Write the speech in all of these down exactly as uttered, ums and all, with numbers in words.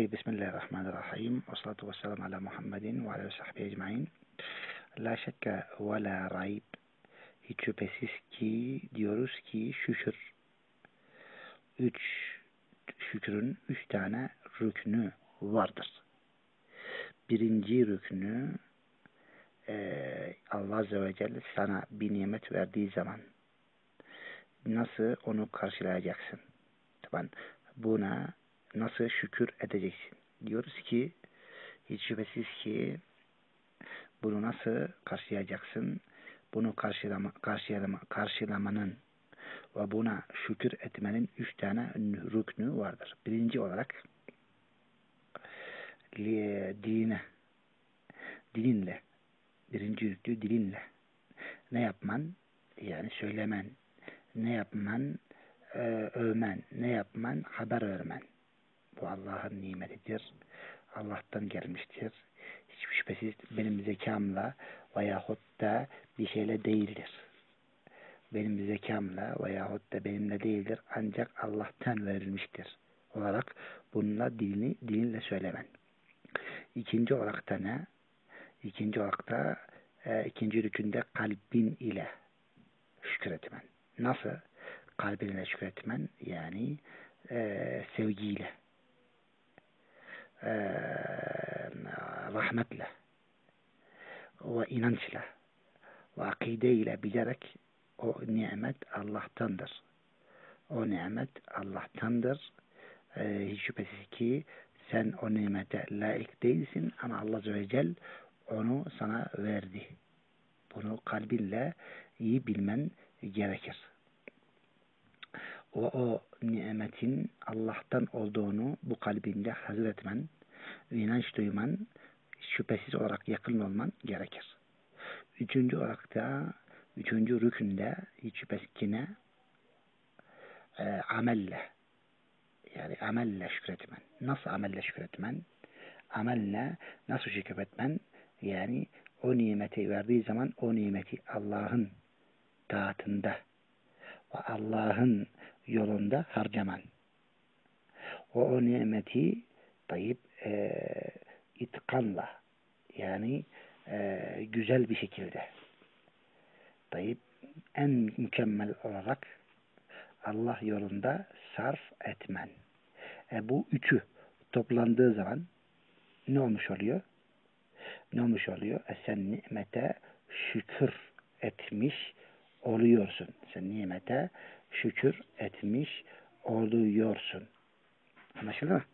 Bismillahirrahmanirrahim. Ve salatu ve selamu ala Muhammedin ve ala sahbihi ecmain. La şekke ve la rayb. Hiç şüphesiz ki diyoruz ki şükür. Üç, şükrün üç tane rüknü vardır. Birinci rüknü e, Allah Azze ve Celle sana bir nimet verdiği zaman nasıl onu karşılayacaksın? Tabii buna nasıl şükür edeceksin? Diyoruz ki hiç şüphesiz ki bunu nasıl karşılayacaksın? Bunu karşılama, karşılama, karşılamanın ve buna şükür etmenin üç tane rüknü vardır. Birinci olarak diline, dilinle, birinci rüknü dilinle ne yapman? Yani söylemen, ne yapman? Ee, övmen, ne yapman? Haber vermen. Bu Allah'ın nimetidir. Allah'tan gelmiştir. Hiç şüphesiz benim zekamla veyahut da bir şeyle değildir. Benim zekamla veyahut da benimle değildir. Ancak Allah'tan verilmiştir. Olarak bununla dilini, dilinle söylemen. İkinci olarak da ne? İkinci olarak da e, ikinci rükünde kalbin ile şükretmen. Nasıl? Kalbin ile şükretmen yani e, sevgiyle, e, rahmetle ve inançla ve akideyle bilerek o nimet Allah'tandır. O nimet Allah'tandır. Ee, hiç şüphesiz ki sen o nimete layık değilsin ama Allah Azze ve Celle onu sana verdi. Bunu kalbinle iyi bilmen gerekir. O, o nimetin Allah'tan olduğunu bu kalbinde hazır etmen, inanç duyman, şüphesiz olarak yakın olman gerekir. Üçüncü olarak da üçüncü rükünde hiç şüphesiz ki ne? E, amelle yani amelle şükretmen. Nasıl amelle şükretmen? Amelle nasıl şükretmen? Yani o nimeti verdiği zaman o nimeti Allah'ın taatında ve Allah'ın yolunda harcaman. O, o nimeti tayyip e, itkanla yani e, güzel bir şekilde tayyip en mükemmel olarak Allah yolunda sarf etmen. E bu üçü toplandığı zaman ne olmuş oluyor? Ne olmuş oluyor? E sen nimete şükür etmiş oluyorsun. Sen nimete şükür etmiş oluyorsun. Anlaşıldı mı?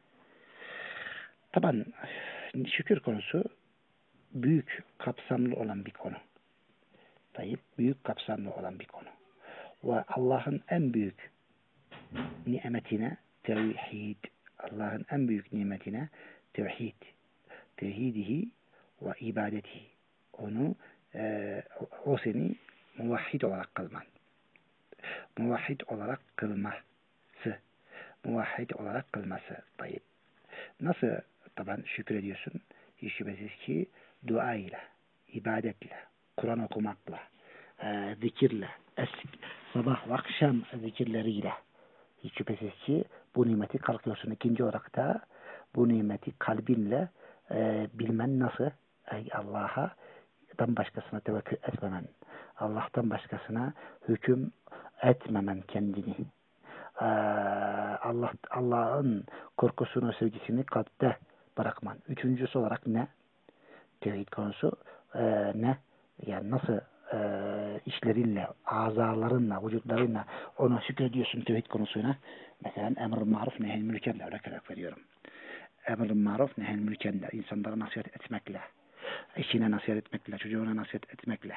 Tabii şükür konusu büyük kapsamlı olan bir konu. Tayyip büyük kapsamlı olan bir konu. Ve Allah'ın en büyük nimetine tevhid. Allah'ın en büyük nimetine tevhid. Tevhidihi ve ibadetihi. Onu e, o seni muvahhid olarak kılman. Muvahhid olarak kılması. Muvahhid olarak kılması. Tayyip. Nasıl taban şükür ediyorsun? Hiç şüphesiz ki dua ile, ibadetle, Kur'an okumakla, e, zikirle, es, sabah ve akşam zikirleriyle hiç şüphesiz ki bu nimeti kalkıyorsun. İkinci olarak da bu nimeti kalbinle e, bilmen nasıl? Ey Allah'tan başkasına tevekkül etmemen. Allah'tan başkasına hüküm etmemen kendini. Ee, Allah Allah'ın korkusunu, sevgisini kalpte bırakman. Üçüncüsü olarak ne? Tevhid konusu e, ne? Yani nasıl e, işlerinle, azalarınla, vücutlarınla ona şükrediyorsun tevhid konusuna. Mesela emr-i maruf nehy-i münkerle örnek veriyorum. Emr-i maruf nehy-i münkerle insanlara nasihat etmekle, eşine nasihat etmekle, çocuğuna nasihat etmekle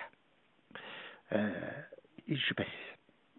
e, şüphesiz.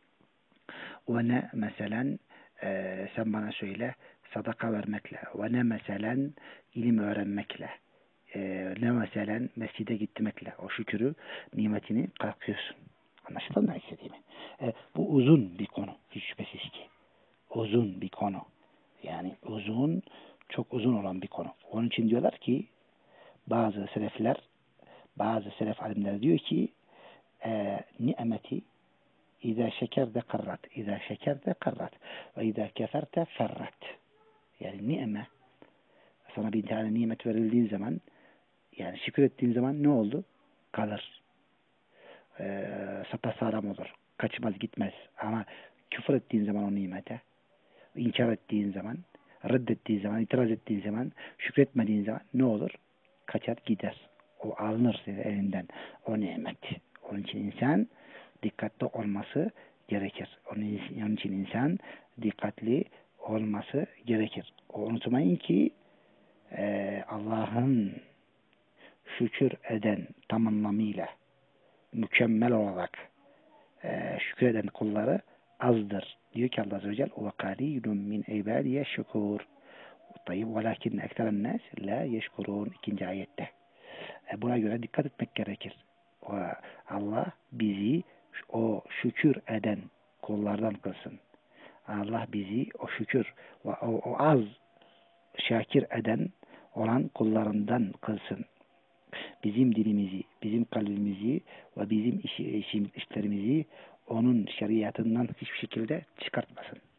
Ve ne mesela e, sen bana söyle sadaka vermekle ve ne mesela ilim öğrenmekle e, ne mesela mescide gitmekle o şükürü nimetini kalkıyorsun. Anlaşıldı mı istediğimi? E, bu uzun bir konu. Hiç şüphesiz ki. Uzun bir konu. Yani uzun, çok uzun olan bir konu. Onun için diyorlar ki bazı selefler bazı selef alimler diyor ki e, nimeti İza şekerde karrat, İza şekerde karrat ve İza keferte ferrat. Yani ni'me Sana bir tane nimet verildiği zaman, yani şükür ettiğin zaman ne oldu? Kalır. Ee, sapasağlam olur. Kaçmaz gitmez. Ama küfür ettiğin zaman o nimete, inkar ettiğin zaman, reddettiğin zaman, itiraz ettiğin zaman, şükretmediğin zaman ne olur? Kaçar gider. O alınır senin elinden. O nimet. Onun için insan dikkatli olması gerekir. Onun, onun için insan dikkatli olması gerekir. O unutmayın ki e, Allah'ın şükür eden tam anlamıyla mükemmel olarak e, şükreden kulları azdır. Diyor ki Allah Azze ve Celle وَقَلِيلٌ مِنْ اِبَادِيَ شُكُورٌ Tayyib وَلَكِنْ اَكْتَرَ النَّاسِ لَا يَشْكُرُونَ ikinci ayette. E, buna göre dikkat etmek gerekir. O, Allah bizi o şükür eden kullardan kılsın. Allah bizi o şükür o, o az şakir eden olan kullarından kılsın. Bizim dilimizi, bizim kalbimizi ve bizim iş, iş, işlerimizi onun şeriatından hiçbir şekilde çıkartmasın.